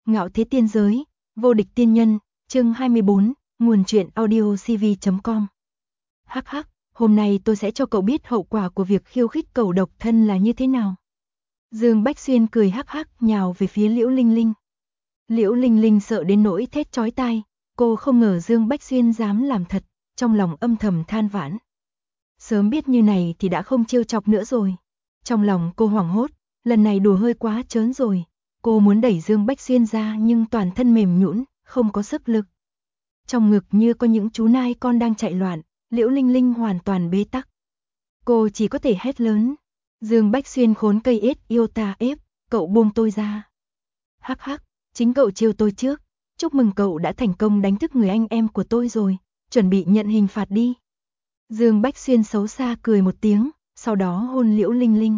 Ngạo thế tiên giới, vô địch tiên nhân, chương 24, nguồn truyện audio cv.com. Hắc hắc, hôm nay tôi sẽ cho cậu biết hậu quả của việc khiêu khích cẩu độc thân là như thế nào. Dương Bách Xuyên cười hắc hắc nhào về phía Liễu Linh Linh. Liễu Linh Linh sợ đến nỗi thét chói tai, cô không ngờ Dương Bách Xuyên dám làm thật, trong lòng âm thầm than vãn. Sớm biết như này thì đã không trêu chọc nữa rồi. Trong lòng cô hoảng hốt, lần này đùa hơi quá trớn rồi. Cô muốn đẩy Dương Bách Xuyên ra nhưng toàn thân mềm nhũn, không có sức lực. Trong ngực như có những chú nai con đang chạy loạn, Liễu Linh Linh hoàn toàn bế tắc. Cô chỉ có thể hét lớn. Dương Bách Xuyên khốn cây ết yêu ta ép, cậu buông tôi ra. Hắc hắc, chính cậu trêu tôi trước. Chúc mừng cậu đã thành công đánh thức người anh em của tôi rồi, chuẩn bị nhận hình phạt đi. Dương Bách Xuyên xấu xa cười một tiếng, sau đó hôn Liễu Linh Linh.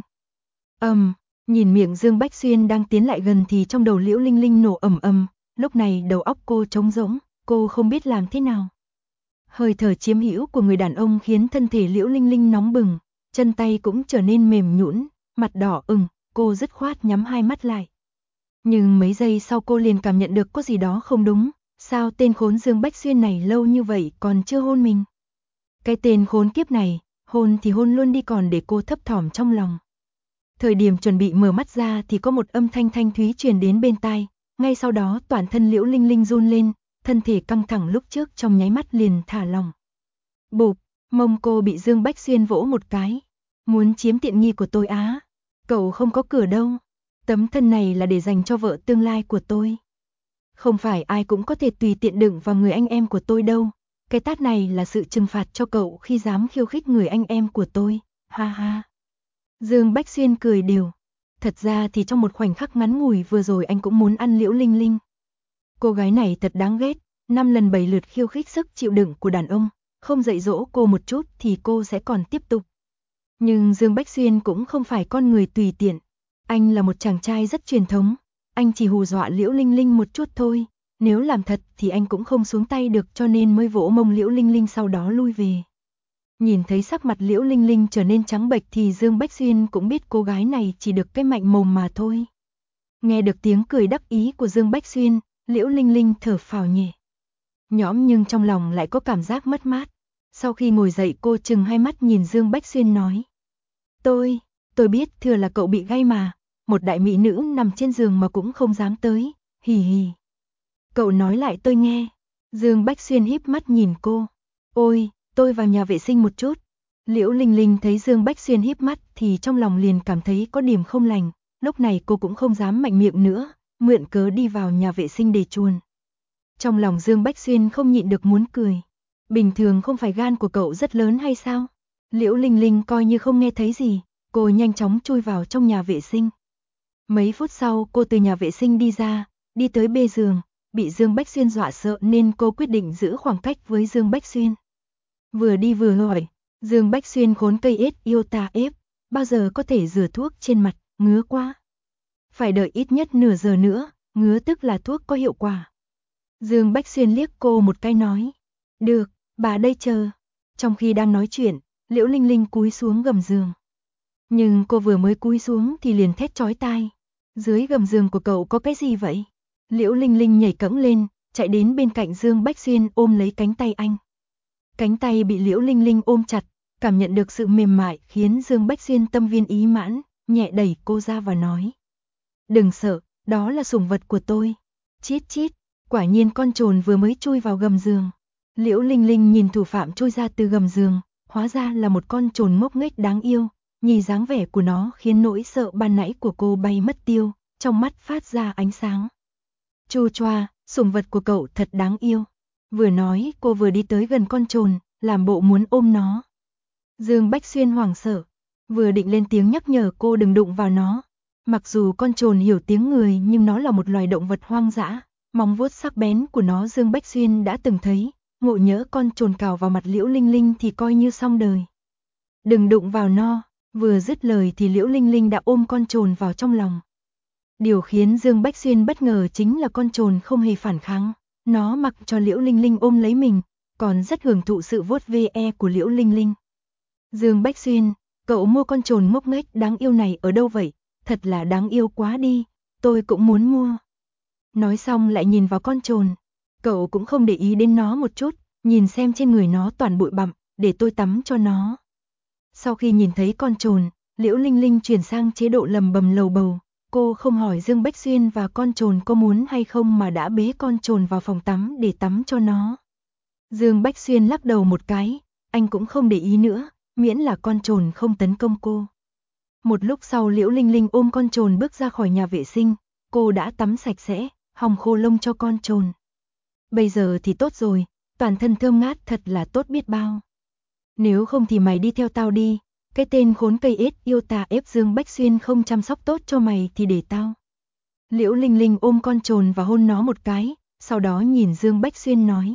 Nhìn miệng Dương Bách Xuyên đang tiến lại gần thì trong đầu Liễu Linh Linh nổ ầm ầm, lúc này đầu óc cô trống rỗng, cô không biết làm thế nào. Hơi thở chiếm hữu của người đàn ông khiến thân thể Liễu Linh Linh nóng bừng, chân tay cũng trở nên mềm nhũn, mặt đỏ ửng, cô dứt khoát nhắm hai mắt lại. Nhưng mấy giây sau cô liền cảm nhận được có gì đó không đúng, sao tên khốn Dương Bách Xuyên này lâu như vậy còn chưa hôn mình. Cái tên khốn kiếp này, hôn thì hôn luôn đi còn để cô thấp thỏm trong lòng. Thời điểm chuẩn bị mở mắt ra thì có một âm thanh thanh thúy truyền đến bên tai, ngay sau đó toàn thân Liễu Linh Linh run lên, thân thể căng thẳng lúc trước trong nháy mắt liền thả lỏng. Bụp, mông cô bị Dương Bách Xuyên vỗ một cái. Muốn chiếm tiện nghi của tôi á? Cậu không có cửa đâu. Tấm thân này là để dành cho vợ tương lai của tôi. Không phải ai cũng có thể tùy tiện đựng vào người anh em của tôi đâu. Cái tát này là sự trừng phạt cho cậu khi dám khiêu khích người anh em của tôi. Ha ha. Dương Bách Xuyên cười đều. Thật ra thì trong một khoảnh khắc ngắn ngủi vừa rồi anh cũng muốn ăn Liễu Linh Linh. Cô gái này thật đáng ghét, 5 lần 7 lượt khiêu khích sức chịu đựng của đàn ông, không dạy dỗ cô một chút thì cô sẽ còn tiếp tục. Nhưng Dương Bách Xuyên cũng không phải con người tùy tiện. Anh là một chàng trai rất truyền thống, anh chỉ hù dọa Liễu Linh Linh một chút thôi. Nếu làm thật thì anh cũng không xuống tay được cho nên mới vỗ mông Liễu Linh Linh sau đó lui về. Nhìn thấy sắc mặt Liễu Linh Linh trở nên trắng bệch thì Dương Bách Xuyên cũng biết cô gái này chỉ được cái mạnh mồm mà thôi. Nghe được tiếng cười đắc ý của Dương Bách Xuyên, Liễu Linh Linh thở phào nhẹ nhõm nhưng trong lòng lại có cảm giác mất mát. Sau khi ngồi dậy cô trừng hai mắt nhìn Dương Bách Xuyên nói. Tôi biết thừa là cậu bị gay mà, một đại mỹ nữ nằm trên giường mà cũng không dám tới, hì hì. Cậu nói lại tôi nghe. Dương Bách Xuyên híp mắt nhìn cô. Ôi, tôi vào nhà vệ sinh một chút. Liễu Linh Linh thấy Dương Bách Xuyên híp mắt thì trong lòng liền cảm thấy có điểm không lành, lúc này cô cũng không dám mạnh miệng nữa, mượn cớ đi vào nhà vệ sinh để chuồn. Trong lòng Dương Bách Xuyên không nhịn được muốn cười. Bình thường không phải gan của cậu rất lớn hay sao? Liễu Linh Linh coi như không nghe thấy gì, cô nhanh chóng chui vào trong nhà vệ sinh. Mấy phút sau cô từ nhà vệ sinh đi ra, đi tới bê giường, bị Dương Bách Xuyên dọa sợ nên cô quyết định giữ khoảng cách với Dương Bách Xuyên. Vừa đi vừa hỏi, Dương Bách Xuyên khốn cây ết yêu ta ép, bao giờ có thể rửa thuốc trên mặt, ngứa quá. Phải đợi ít nhất nửa giờ nữa, ngứa tức là thuốc có hiệu quả. Dương Bách Xuyên liếc cô một cái nói, được, bà đây chờ. Trong khi đang nói chuyện, Liễu Linh Linh cúi xuống gầm giường. Nhưng cô vừa mới cúi xuống thì liền thét chói tai. Dưới gầm giường của cậu có cái gì vậy? Liễu Linh Linh nhảy cẫng lên, chạy đến bên cạnh Dương Bách Xuyên ôm lấy cánh tay anh. Cánh tay bị Liễu Linh Linh ôm chặt, cảm nhận được sự mềm mại khiến Dương Bách Xuyên tâm viên ý mãn, nhẹ đẩy cô ra và nói. Đừng sợ, đó là sủng vật của tôi. Chít chít, quả nhiên con trồn vừa mới chui vào gầm giường. Liễu Linh Linh nhìn thủ phạm chui ra từ gầm giường, hóa ra là một con trồn ngốc nghếch đáng yêu. Nhìn dáng vẻ của nó khiến nỗi sợ ban nãy của cô bay mất tiêu, trong mắt phát ra ánh sáng. Chu choa, sủng vật của cậu thật đáng yêu. Vừa nói cô vừa đi tới gần con trồn, làm bộ muốn ôm nó. Dương Bách Xuyên hoảng sợ, vừa định lên tiếng nhắc nhở cô đừng đụng vào nó. Mặc dù con trồn hiểu tiếng người nhưng nó là một loài động vật hoang dã, móng vuốt sắc bén của nó Dương Bách Xuyên đã từng thấy, ngộ nhỡ con trồn cào vào mặt Liễu Linh Linh thì coi như xong đời. Đừng đụng vào nó, vừa dứt lời thì Liễu Linh Linh đã ôm con trồn vào trong lòng. Điều khiến Dương Bách Xuyên bất ngờ chính là con trồn không hề phản kháng, nó mặc cho Liễu Linh Linh ôm lấy mình, còn rất hưởng thụ sự vuốt ve của Liễu Linh Linh. Dương Bách Xuyên, cậu mua con trồn ngốc nghếch đáng yêu này ở đâu vậy? Thật là đáng yêu quá đi, tôi cũng muốn mua. Nói xong lại nhìn vào con trồn. Cậu cũng không để ý đến nó một chút, nhìn xem trên người nó toàn bụi bặm, để tôi tắm cho nó. Sau khi nhìn thấy con trồn, Liễu Linh Linh chuyển sang chế độ lầm bầm lầu bầu. Cô không hỏi Dương Bách Xuyên và con trồn có muốn hay không mà đã bế con trồn vào phòng tắm để tắm cho nó. Dương Bách Xuyên lắc đầu một cái, anh cũng không để ý nữa, miễn là con trồn không tấn công cô. Một lúc sau Liễu Linh Linh ôm con trồn bước ra khỏi nhà vệ sinh, cô đã tắm sạch sẽ, hong khô lông cho con trồn. Bây giờ thì tốt rồi, toàn thân thơm ngát thật là tốt biết bao. Nếu không thì mày đi theo tao đi, cái tên khốn cây ếch yêu tà ép Dương Bách Xuyên không chăm sóc tốt cho mày thì để tao. Liễu Linh Linh ôm con trồn và hôn nó một cái, sau đó nhìn Dương Bách Xuyên nói.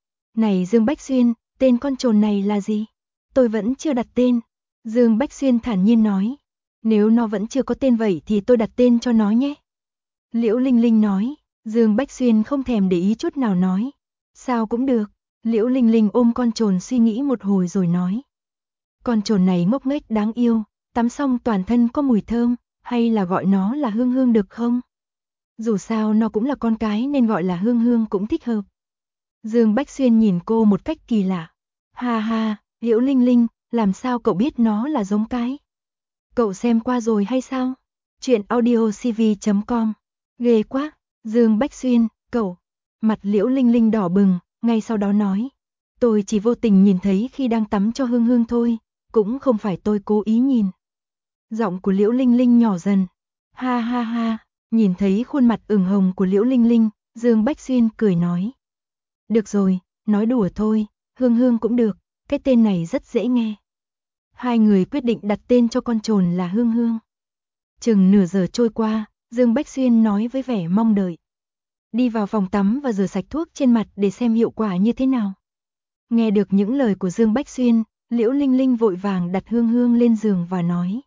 Này Dương Bách Xuyên, tên con trồn này là gì? Tôi vẫn chưa đặt tên. Dương Bách Xuyên thản nhiên nói. Nếu nó vẫn chưa có tên vậy thì tôi đặt tên cho nó nhé. Liễu Linh Linh nói. Dương Bách Xuyên không thèm để ý chút nào nói. Sao cũng được. Liễu Linh Linh ôm con trồn suy nghĩ một hồi rồi nói. Con trồn này ngốc nghếch đáng yêu, tắm xong toàn thân có mùi thơm, hay là gọi nó là Hương Hương được không? Dù sao nó cũng là con cái nên gọi là Hương Hương cũng thích hợp. Dương Bách Xuyên nhìn cô một cách kỳ lạ. Ha ha, Liễu Linh Linh, làm sao cậu biết nó là giống cái? Cậu xem qua rồi hay sao? Chuyện audiocv.com. Ghê quá, Dương Bách Xuyên, cậu. Mặt Liễu Linh Linh đỏ bừng, ngay sau đó nói. Tôi chỉ vô tình nhìn thấy khi đang tắm cho Hương Hương thôi, cũng không phải tôi cố ý nhìn. Giọng của Liễu Linh Linh nhỏ dần. Ha ha ha, nhìn thấy khuôn mặt ửng hồng của Liễu Linh Linh, Dương Bách Xuyên cười nói. Được rồi, nói đùa thôi, Hương Hương cũng được, cái tên này rất dễ nghe. Hai người quyết định đặt tên cho con trồn là Hương Hương. Chừng nửa giờ trôi qua, Dương Bách Xuyên nói với vẻ mong đợi. Đi vào phòng tắm và rửa sạch thuốc trên mặt để xem hiệu quả như thế nào. Nghe được những lời của Dương Bách Xuyên, Liễu Linh Linh vội vàng đặt Hương Hương lên giường và nói.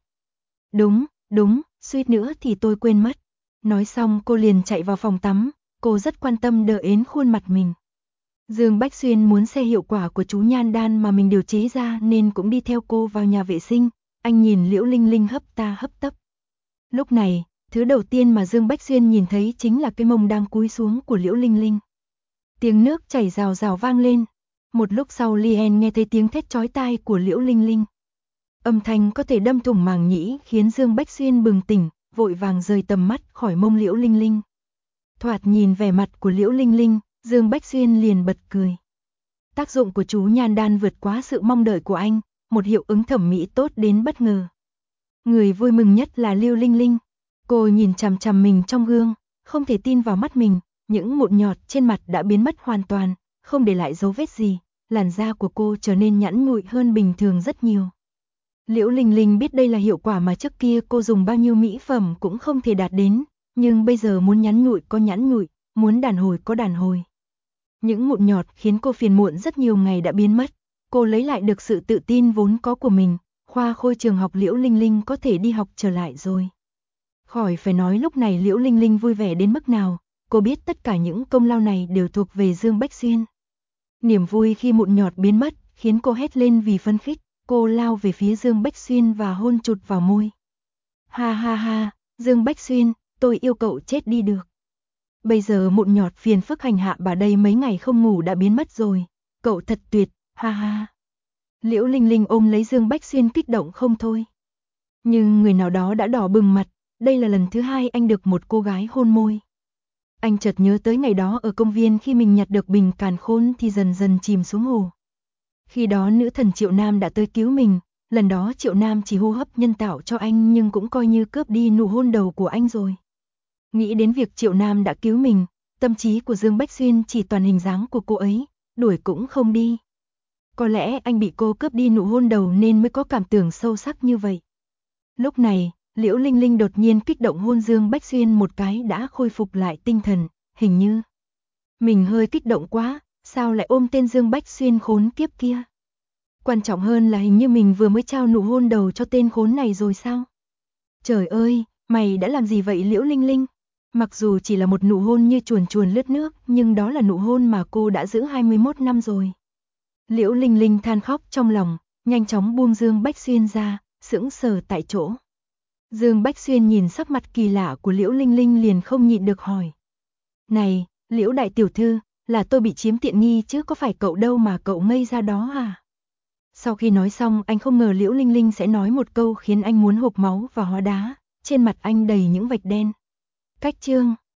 Đúng, suýt nữa thì tôi quên mất. Nói xong cô liền chạy vào phòng tắm, cô rất quan tâm đỡ ến khuôn mặt mình. Dương Bách Xuyên muốn xem hiệu quả của chú nhan đan mà mình điều chế ra nên cũng đi theo cô vào nhà vệ sinh, anh nhìn Liễu Linh Linh hấp ta hấp tấp. Lúc này, thứ đầu tiên mà Dương Bách Xuyên nhìn thấy chính là cái mông đang cúi xuống của Liễu Linh Linh. Tiếng nước chảy rào rào vang lên. Một lúc sau Lien nghe thấy tiếng thét chói tai của Liễu Linh Linh. Âm thanh có thể đâm thủng màng nhĩ khiến Dương Bách Xuyên bừng tỉnh, vội vàng rời tầm mắt khỏi mông Liễu Linh Linh. Thoạt nhìn vẻ mặt của Liễu Linh Linh, Dương Bách Xuyên liền bật cười. Tác dụng của chú nhan đan vượt quá sự mong đợi của anh, một hiệu ứng thẩm mỹ tốt đến bất ngờ. Người vui mừng nhất là Liễu Linh Linh. Cô nhìn chằm chằm mình trong gương, không thể tin vào mắt mình, những mụn nhọt trên mặt đã biến mất hoàn toàn, không để lại dấu vết gì, làn da của cô trở nên nhẵn nhụi hơn bình thường rất nhiều. Liễu Linh Linh biết đây là hiệu quả mà trước kia cô dùng bao nhiêu mỹ phẩm cũng không thể đạt đến, nhưng bây giờ muốn nhẵn nhụi có nhẵn nhụi, muốn đàn hồi có đàn hồi. Những mụn nhọt khiến cô phiền muộn rất nhiều ngày đã biến mất, cô lấy lại được sự tự tin vốn có của mình, khoa khôi trường học Liễu Linh Linh có thể đi học trở lại rồi. Khỏi phải nói lúc này Liễu Linh Linh vui vẻ đến mức nào, cô biết tất cả những công lao này đều thuộc về Dương Bách Xuyên. Niềm vui khi mụn nhọt biến mất, khiến cô hét lên vì phấn khích, cô lao về phía Dương Bách Xuyên và hôn chụt vào môi. Ha ha ha, Dương Bách Xuyên, tôi yêu cậu chết đi được. Bây giờ mụn nhọt phiền phức hành hạ bà đây mấy ngày không ngủ đã biến mất rồi, cậu thật tuyệt, ha ha. Liễu Linh Linh ôm lấy Dương Bách Xuyên kích động không thôi. Nhưng người nào đó đã đỏ bừng mặt, đây là lần thứ hai anh được một cô gái hôn môi. Anh chợt nhớ tới ngày đó ở công viên khi mình nhặt được bình càn khôn thì dần dần chìm xuống hồ. Khi đó nữ thần Triệu Nam đã tới cứu mình, lần đó Triệu Nam chỉ hô hấp nhân tạo cho anh nhưng cũng coi như cướp đi nụ hôn đầu của anh rồi. Nghĩ đến việc Triệu Nam đã cứu mình, tâm trí của Dương Bách Xuyên chỉ toàn hình dáng của cô ấy, đuổi cũng không đi. Có lẽ anh bị cô cướp đi nụ hôn đầu nên mới có cảm tưởng sâu sắc như vậy. Lúc này, Liễu Linh Linh đột nhiên kích động hôn Dương Bách Xuyên một cái đã khôi phục lại tinh thần, hình như mình hơi kích động quá, sao lại ôm tên Dương Bách Xuyên khốn kiếp kia. Quan trọng hơn là hình như mình vừa mới trao nụ hôn đầu cho tên khốn này rồi sao? Trời ơi, mày đã làm gì vậy Liễu Linh Linh? Mặc dù chỉ là một nụ hôn như chuồn chuồn lướt nước, nhưng đó là nụ hôn mà cô đã giữ 21 năm rồi. Liễu Linh Linh than khóc trong lòng, nhanh chóng buông Dương Bách Xuyên ra, sững sờ tại chỗ. Dương Bách Xuyên nhìn sắc mặt kỳ lạ của Liễu Linh Linh liền không nhịn được hỏi. Này, Liễu đại tiểu thư, là tôi bị chiếm tiện nghi chứ có phải cậu đâu mà cậu ngây ra đó à? Sau khi nói xong anh không ngờ Liễu Linh Linh sẽ nói một câu khiến anh muốn hộc máu và hóa đá, trên mặt anh đầy những vạch đen. Cách chương